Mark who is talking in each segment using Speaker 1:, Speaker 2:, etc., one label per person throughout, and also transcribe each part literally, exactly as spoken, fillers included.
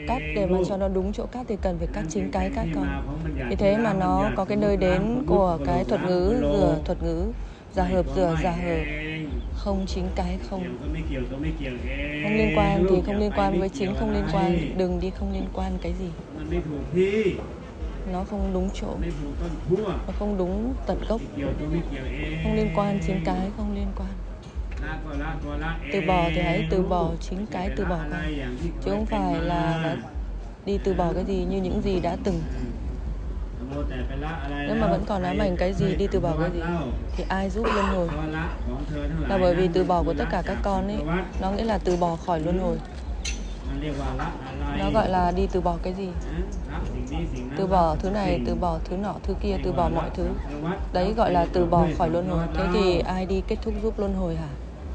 Speaker 1: cắt để mà cho nó đúng chỗ cắt thì cần phải cắt chính cái cắt con. Vì thế mà nó có cái nơi đến của cái thuật ngữ rửa thuật ngữ, giả hợp rửa giả hợp, không chính cái không. Không liên quan thì không liên quan với chính không liên quan, đừng đi không liên quan cái gì. Nó không đúng chỗ, nó không đúng tận gốc, không liên quan chính cái không liên quan. Từ bỏ thì hãy từ bỏ chính cái từ bỏ con, chứ không phải là, là đi từ bỏ cái gì như những gì đã từng. Nếu mà vẫn còn ám ảnh cái gì, đi từ bỏ cái gì thì ai giúp luân hồi? Là bởi vì từ bỏ của tất cả các con ấy, nó nghĩa là từ bỏ khỏi luân hồi. Nó gọi là đi từ bỏ cái gì? Từ bỏ thứ này, từ bỏ thứ nọ, thứ kia, từ bỏ mọi thứ. Đấy gọi là từ bỏ khỏi luân hồi. Thế thì ai đi kết thúc giúp luân hồi hả?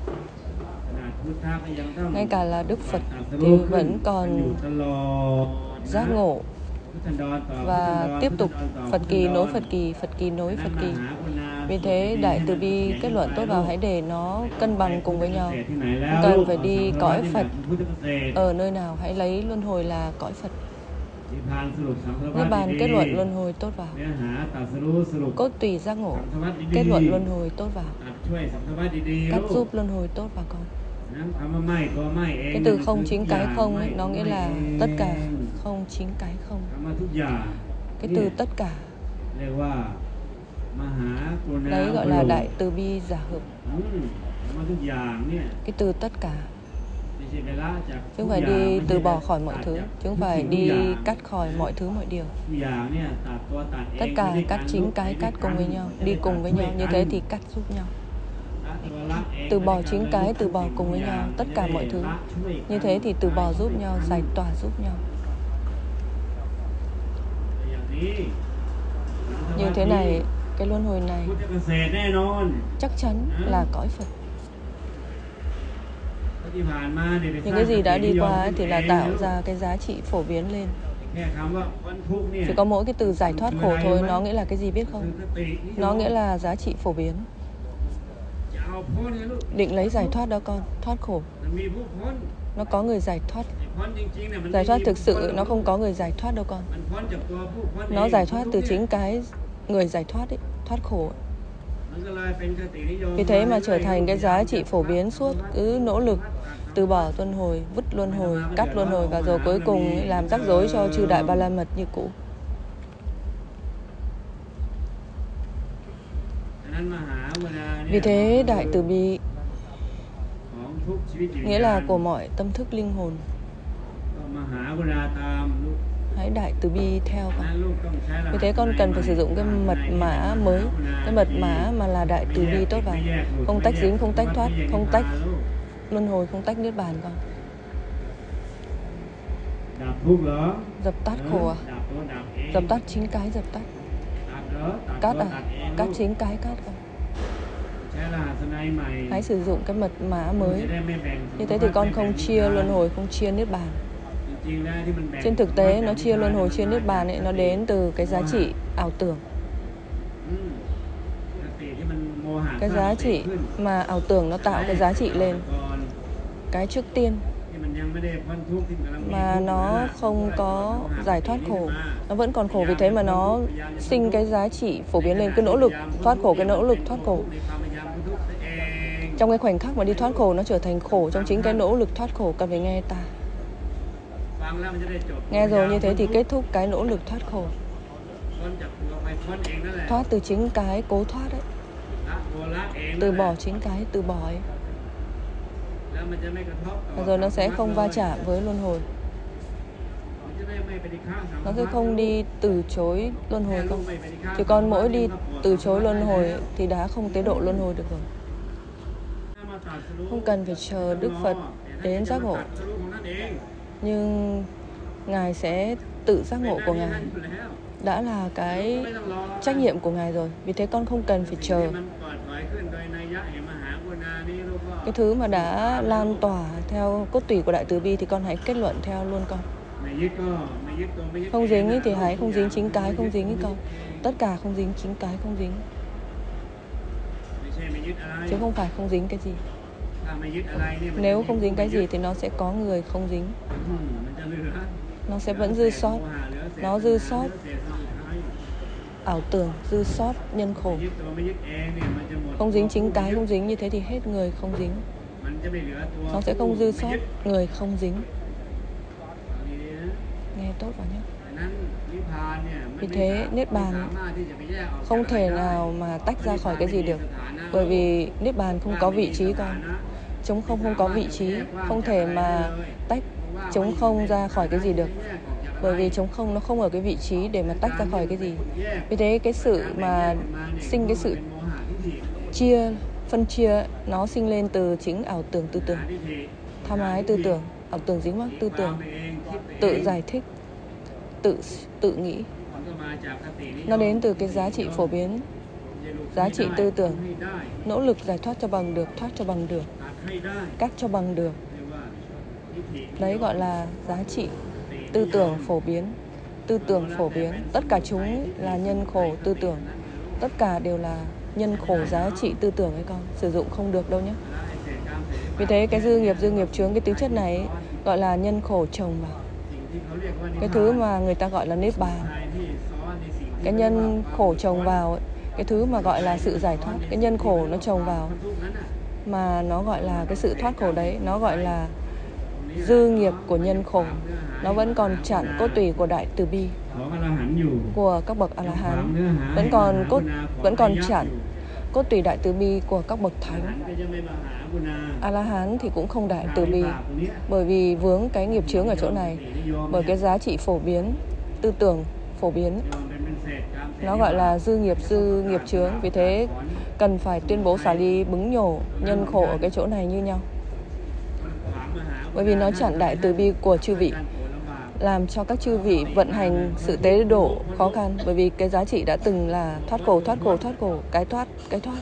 Speaker 1: Ngay cả là Đức Phật thì vẫn còn giác ngộ và tiếp tục Phật kỳ nối Phật kỳ, Phật kỳ nối Phật kỳ. Vì thế Đại Từ Bi kết luận tốt vào hãy để nó cân bằng cùng với nhau. Không cần phải đi cõi Phật ở nơi nào, hãy lấy luân hồi là cõi Phật. Niết bàn kết luận luân hồi tốt vào. Cốt tùy giác ngộ kết luận luân hồi tốt vào. Cắt giúp luân hồi tốt vào con. Cái từ không chính cái không ấy, nó nghĩa là tất cả không chính cái không. Cái từ tất cả đấy gọi là Đại Từ Bi giả hợp. Cái từ tất cả chứ không phải đi từ bỏ khỏi mọi thứ, chứ không phải đi cắt khỏi mọi thứ mọi điều. Tất cả cắt chính cái cắt cùng với nhau, đi cùng với nhau, như thế thì cắt giúp nhau. Từ bỏ chính cái, từ bỏ cùng với nhau, tất cả mọi thứ. Như thế thì từ bỏ giúp nhau, giải tỏa giúp nhau. Như thế này, cái luân hồi này chắc chắn là cõi Phật. Những cái gì đã đi qua thì là tạo ra cái giá trị phổ biến lên. Chỉ có mỗi cái từ giải thoát khổ thôi, nó nghĩa là cái gì biết không? Nó nghĩa là giá trị phổ biến. Định lấy giải thoát đó con, thoát khổ. Nó có người giải thoát. Giải thoát thực sự nó không có người giải thoát đâu con. Nó giải thoát từ chính cái người giải thoát ấy, thoát khổ ấy. Vì thế mà trở thành cái giá trị phổ biến suốt, cứ nỗ lực từ bỏ luân hồi, vứt luân hồi, cắt luân hồi và rồi cuối cùng ấy, làm rắc rối cho chư Đại Ba La Mật như cũ. Vì thế Đại Từ Bi nghĩa là của mọi tâm thức linh hồn. Hãy Đại Từ Bi theo con. Vì thế con cần phải sử dụng cái mật mã mới, cái mật mã mà là Đại Từ Bi tốt vào. Không tách dính, không tách thoát, không tách luân hồi, không tách niết bàn con. Dập tắt khổ à? Dập tắt chính cái dập tắt. Cắt à? Cắt chính cái cắt con. Hãy sử dụng cái mật mã mới. Như thế thì con không chia luân hồi, không chia niết bàn. Trên thực tế nó chia luân hồi, chia niết bàn ấy, nó đến từ cái giá trị ảo tưởng. Cái giá trị mà ảo tưởng nó tạo cái giá trị lên. Cái trước tiên mà nó không có giải thoát khổ, nó vẫn còn khổ, vì thế mà nó sinh cái giá trị phổ biến lên, cái nỗ lực thoát khổ, cái nỗ lực thoát khổ. Trong cái khoảnh khắc mà đi thoát khổ, nó trở thành khổ trong chính cái nỗ lực thoát khổ. Cần phải nghe ta. Nghe rồi như thế thì kết thúc cái nỗ lực thoát khổ. Thoát từ chính cái cố thoát ấy. Từ bỏ chính cái từ bỏ ấy. Và rồi nó sẽ không va chạm với luân hồi. Nó sẽ không đi từ chối luân hồi không. Chỉ còn mỗi đi từ chối luân hồi ấy, thì đã không tế độ luân hồi được rồi. Không cần phải chờ Đức Phật đến giác ngộ, nhưng Ngài sẽ tự giác ngộ của Ngài. Đã là cái trách nhiệm của Ngài rồi. Vì thế con không cần phải chờ. Cái thứ mà đã lan tỏa theo cốt tủy của Đại Từ Bi thì con hãy kết luận theo luôn con. Không dính ý thì hãy không dính chính cái, không dính ý con. Tất cả không dính chính cái, không dính. Chứ không phải không dính cái gì. Nếu không dính cái gì thì nó sẽ có người không dính. nó sẽ vẫn dư sót. Nó dư sót ảo tưởng, dư sót nhân khổ. Không dính chính cái, không dính như thế thì hết người không dính. Nó sẽ không dư sót người không dính. Nghe tốt vào nhé. Vì thế Niết Bàn không thể nào mà tách ra khỏi cái gì được. Bởi vì Niết Bàn không có vị trí con. Trống không không có vị trí. Không thể mà tách trống không ra khỏi cái gì được. Bởi vì trống không nó không ở cái vị trí để mà tách ra khỏi cái gì. Vì thế cái sự mà sinh cái sự chia, phân chia nó sinh lên từ chính ảo tưởng tư tưởng. Tham ái tư tưởng, ảo tưởng dính mắc tư tưởng, tự giải thích, tự tự nghĩ. Nó đến từ cái giá trị phổ biến, giá trị tư tưởng, nỗ lực giải thoát cho bằng được, thoát cho bằng được, cắt cho bằng được. Đấy gọi là giá trị tư tưởng phổ biến. Tư tưởng phổ biến, tất cả chúng là nhân khổ tư tưởng. Tất cả đều là nhân khổ giá trị tư tưởng ấy con. Sử dụng không được đâu nhé. Vì thế cái dư nghiệp, dư nghiệp chướng, cái tính chất này ấy, gọi là nhân khổ chồng vào. Cái thứ mà người ta gọi là Niết Bàn, cái nhân khổ chồng vào ấy, cái thứ mà gọi là sự giải thoát, cái nhân khổ nó chồng vào mà nó gọi là cái sự thoát khổ đấy, nó gọi là dư nghiệp của nhân khổ. Nó vẫn còn chặn cốt tủy của đại từ bi của các bậc A-la-hán, vẫn còn cốt vẫn còn chặn cốt tủy đại từ bi của các bậc thánh. A-la-hán thì cũng không đại từ bi, bởi vì vướng cái nghiệp chướng ở chỗ này, bởi cái giá trị phổ biến, tư tưởng phổ biến. Nó gọi là dư nghiệp, dư nghiệp chướng. Vì thế cần phải tuyên bố xả ly bứng nhổ nhân khổ ở cái chỗ này như nhau. Bởi vì nó chặn đại từ bi của chư vị, làm cho các chư vị vận hành sự tế độ khó khăn. Bởi vì cái giá trị đã từng là thoát khổ, thoát khổ, thoát khổ, cái thoát, cái thoát.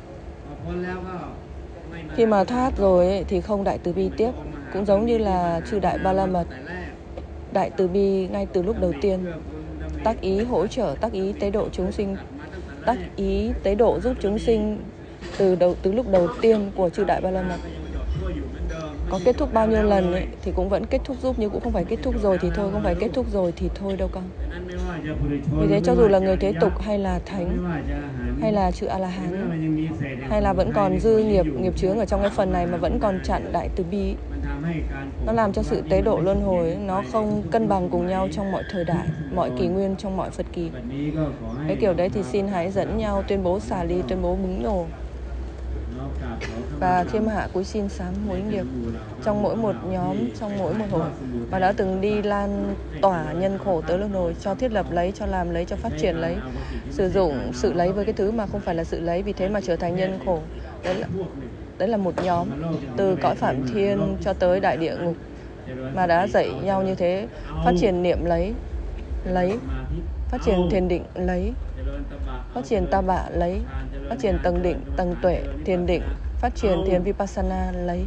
Speaker 1: Khi mà thoát rồi ấy, thì không đại từ bi tiếp. Cũng giống như là chư Đại Ba La Mật, đại từ bi ngay từ lúc đầu tiên, tác ý hỗ trợ, tác ý tế độ chúng sinh, tác ý tế độ giúp chúng sinh từ đầu từ lúc đầu tiên của chư Đại Ba La Mật. Có kết thúc bao nhiêu lần ấy, thì cũng vẫn kết thúc giúp, nhưng cũng không phải kết thúc rồi thì thôi, không phải kết thúc rồi thì thôi đâu con. Vì thế cho dù là người thế tục hay là thánh, hay là chư A-la-hán, hay là vẫn còn dư nghiệp, nghiệp chướng ở trong cái phần này mà vẫn còn chặn đại từ bi, nó làm cho sự tế độ luân hồi nó không cân bằng cùng nhau trong mọi thời đại, mọi kỷ nguyên, trong mọi Phật kỳ. Cái kiểu đấy thì xin hãy dẫn nhau tuyên bố xả ly, tuyên bố bứng nhổ và khiêm hạ cúi xin sám hối nghiệp trong mỗi một nhóm, trong mỗi một hội, và đã từng đi lan tỏa nhân khổ tới luân hồi, cho thiết lập lấy, cho làm lấy, cho phát triển lấy, sử dụng sự lấy với cái thứ mà không phải là sự lấy. Vì thế mà trở thành nhân khổ. Đấy là, đấy là một nhóm từ cõi Phạm Thiên cho tới đại địa ngục mà đã dạy nhau như thế. Phát triển niệm lấy, lấy, phát triển thiền định lấy, phát triển ta bạ lấy, phát triển tầng định, tầng tuệ, thiền định, phát triển thiền Vipassana lấy,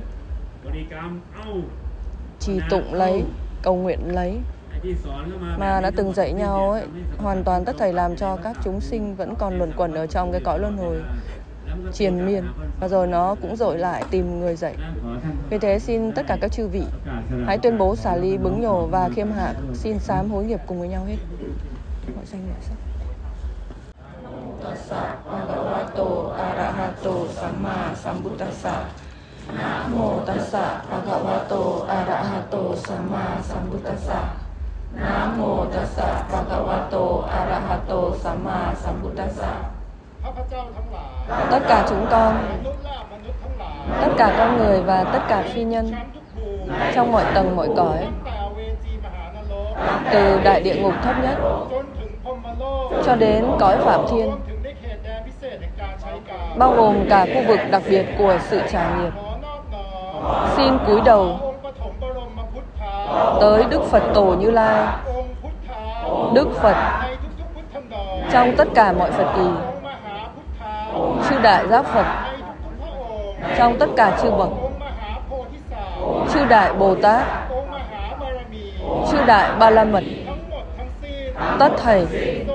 Speaker 1: trì tụng lấy, cầu nguyện lấy. Mà đã từng dạy nhau ấy, hoàn toàn tất thảy làm cho các chúng sinh vẫn còn luẩn quẩn ở trong cái cõi luân hồi triền miên, và rồi nó cũng dội lại tìm người dạy. Vì thế xin tất cả các chư vị hãy tuyên bố xả ly bứng nhổ và khiêm hạ xin sám hối nghiệp cùng với nhau hết. Mọi danh mọi sắc. Tassa bhagavato arahato samma sambuddhassa. Namo tassa bhagavato arahato samma sambuddhassa. Namo tassa bhagavato arahato samma sambuddhassa. Tất cả chúng con, tất cả con người và tất cả phi nhân trong mọi tầng mọi cõi, từ đại địa ngục thấp nhất cho đến cõi Phạm Thiên, bao gồm cả khu vực đặc biệt của sự trải nghiệm, xin cúi đầu tới Đức Phật Tổ Như Lai, Đức Phật trong tất cả mọi Phật kỳ, chư Đại Giác Phật trong tất cả chư bậc, chư Đại Bồ Tát, chư Đại Ba La Mật, tất thảy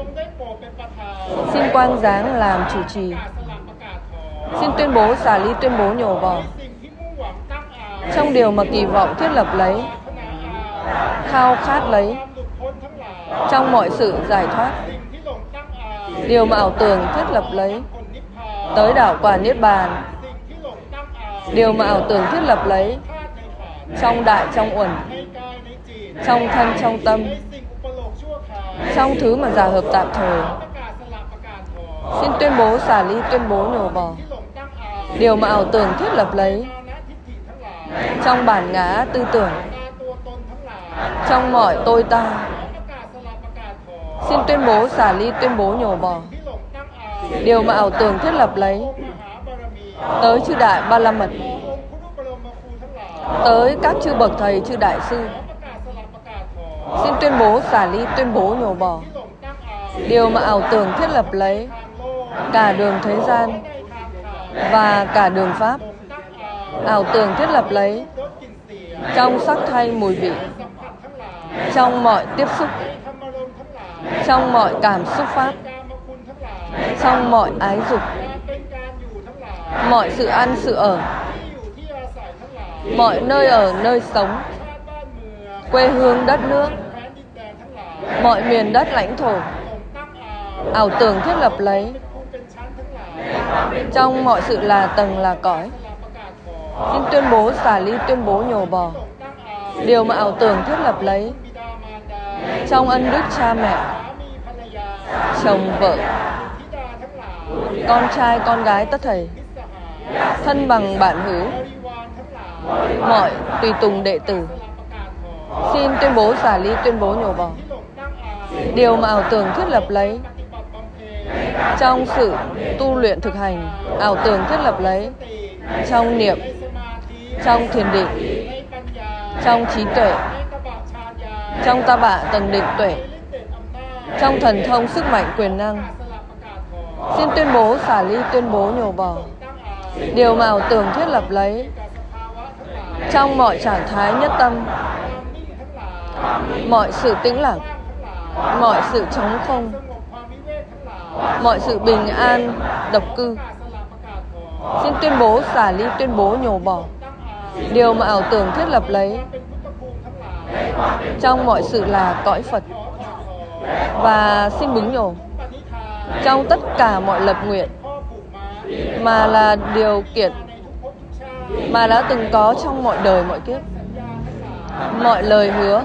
Speaker 1: xin quang giáng làm chủ trì. Xin tuyên bố xả ly, tuyên bố nhổ bỏ trong điều mà kỳ vọng thiết lập lấy, khao khát lấy trong mọi sự giải thoát, điều mà ảo tưởng thiết lập lấy tới đạo quả niết bàn, điều mà ảo tưởng thiết lập lấy trong đại trong uẩn, trong thân trong tâm, trong thứ mà giả hợp tạm thời. Xin tuyên bố xả ly, tuyên bố nhổ bỏ điều mà ảo tưởng thiết lập lấy trong bản ngã tư tưởng, trong mọi tôi ta. Xin tuyên bố xả ly, tuyên bố nhổ bỏ điều mà ảo tưởng thiết lập lấy tới chư đại ba la mật, tới các chư bậc thầy, chư đại sư. Xin tuyên bố xả ly, tuyên bố nhổ bỏ điều mà ảo tưởng thiết lập lấy cả đường thế gian và cả đường pháp, ảo tưởng thiết lập lấy trong sắc thay mùi vị, trong mọi tiếp xúc, trong mọi cảm xúc pháp, trong mọi ái dục, mọi sự ăn sự ở, mọi nơi ở nơi sống, quê hương đất nước, mọi miền đất lãnh thổ, ảo tưởng thiết lập lấy trong mọi sự là tầng là cõi. Xin tuyên bố xả ly, tuyên bố nhổ bỏ điều mà ảo tưởng thiết lập lấy trong ân đức cha mẹ, chồng vợ, con trai con gái tất thảy, thân bằng bạn hữu, mọi tùy tùng đệ tử. Xin tuyên bố xả ly, tuyên bố nhổ bỏ điều mà ảo tưởng thiết lập lấy trong sự tu luyện thực hành, ảo tưởng thiết lập lấy trong niệm, trong thiền định, trong trí tuệ, trong ta bạ tầng định tuệ, trong thần thông sức mạnh quyền năng. Xin tuyên bố xả ly, tuyên bố nhổ bỏ điều mà ảo tưởng thiết lập lấy trong mọi trạng thái nhất tâm, mọi sự tĩnh lặng, mọi sự trống không, mọi sự bình an độc cư. Xin tuyên bố xả ly, tuyên bố nhổ bỏ điều mà ảo tưởng thiết lập lấy trong mọi sự là cõi Phật, và xin bứng nhổ trong tất cả mọi lập nguyện mà là điều kiện mà đã từng có trong mọi đời mọi kiếp, mọi lời hứa,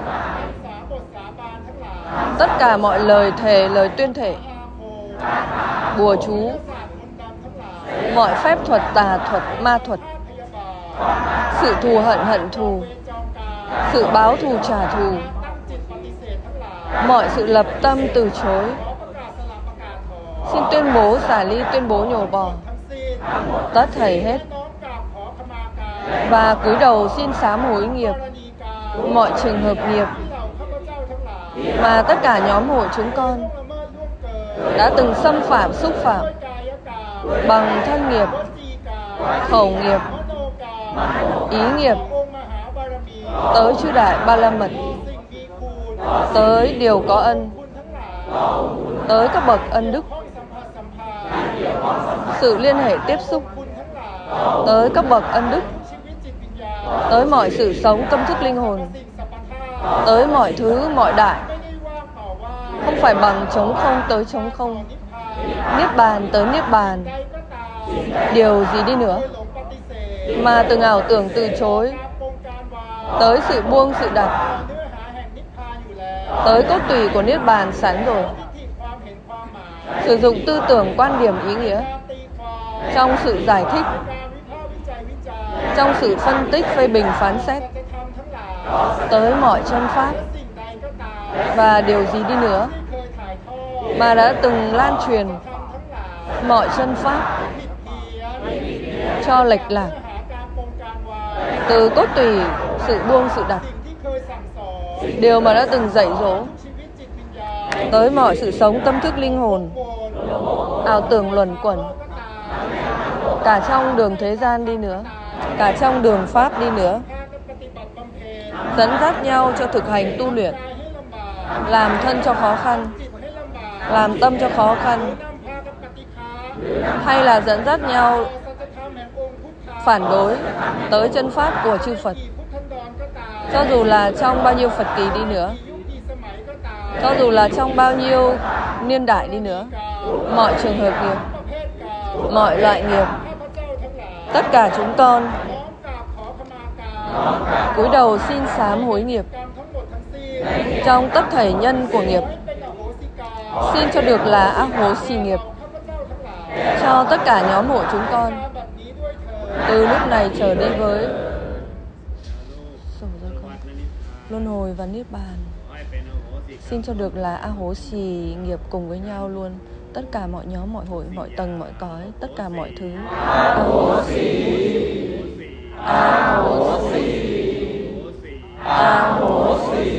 Speaker 1: tất cả mọi lời thề, lời tuyên thệ, bùa chú, mọi phép thuật, tà thuật, ma thuật, sự thù hận, hận thù, sự báo thù, trả thù, mọi sự lập tâm từ chối. Xin tuyên bố xả ly, tuyên bố nhổ bỏ tất thảy hết, và cúi đầu xin sám hối nghiệp mọi trường hợp nghiệp mà tất cả nhóm hội chúng con đã từng xâm phạm, xúc phạm bằng thân nghiệp, khẩu nghiệp, ý nghiệp, tới chư đại ba la mật, tới điều có ân, tới các bậc ân đức, sự liên hệ tiếp xúc, tới các bậc ân đức, tới mọi sự sống tâm thức linh hồn, tới mọi thứ mọi đại, không phải bằng trống không tới trống không, niết bàn tới niết bàn, điều gì đi nữa mà từng ảo tưởng từ chối, tới sự buông sự đặt, tới cốt tủy của niết bàn sẵn rồi. Sử dụng tư tưởng, quan điểm, ý nghĩa trong sự giải thích, trong sự phân tích, phê bình, phán xét, tới mọi chân pháp và điều gì đi nữa mà đã từng lan truyền mọi chân pháp cho lệch lạc, từ cốt tủy sự buông sự đặt, điều mà đã từng dạy dỗ, tới mọi sự sống tâm thức linh hồn, ảo tưởng luẩn quẩn, cả trong đường thế gian đi nữa, cả trong đường pháp đi nữa, dẫn dắt nhau cho thực hành tu luyện, làm thân cho khó khăn, làm tâm cho khó khăn, hay là dẫn dắt nhau phản đối tới chân pháp của chư Phật, Cho dù là trong bao nhiêu Phật kỳ đi nữa, cho dù là trong bao nhiêu niên đại đi nữa, mọi trường hợp nghiệp, mọi loại nghiệp, tất cả chúng con cúi đầu xin sám hối nghiệp trong tất thảy nhân của nghiệp, xin cho được là ác hố xì nghiệp cho tất cả nhóm hộ chúng con từ lúc này trở đi với luân hồi và niết bàn. Xin cho được là a hố xì nghiệp cùng với nhau luôn, tất cả mọi nhóm, mọi hội, mọi tầng, mọi cõi, tất cả mọi thứ. A hố xì, a hố xì, a hố xì.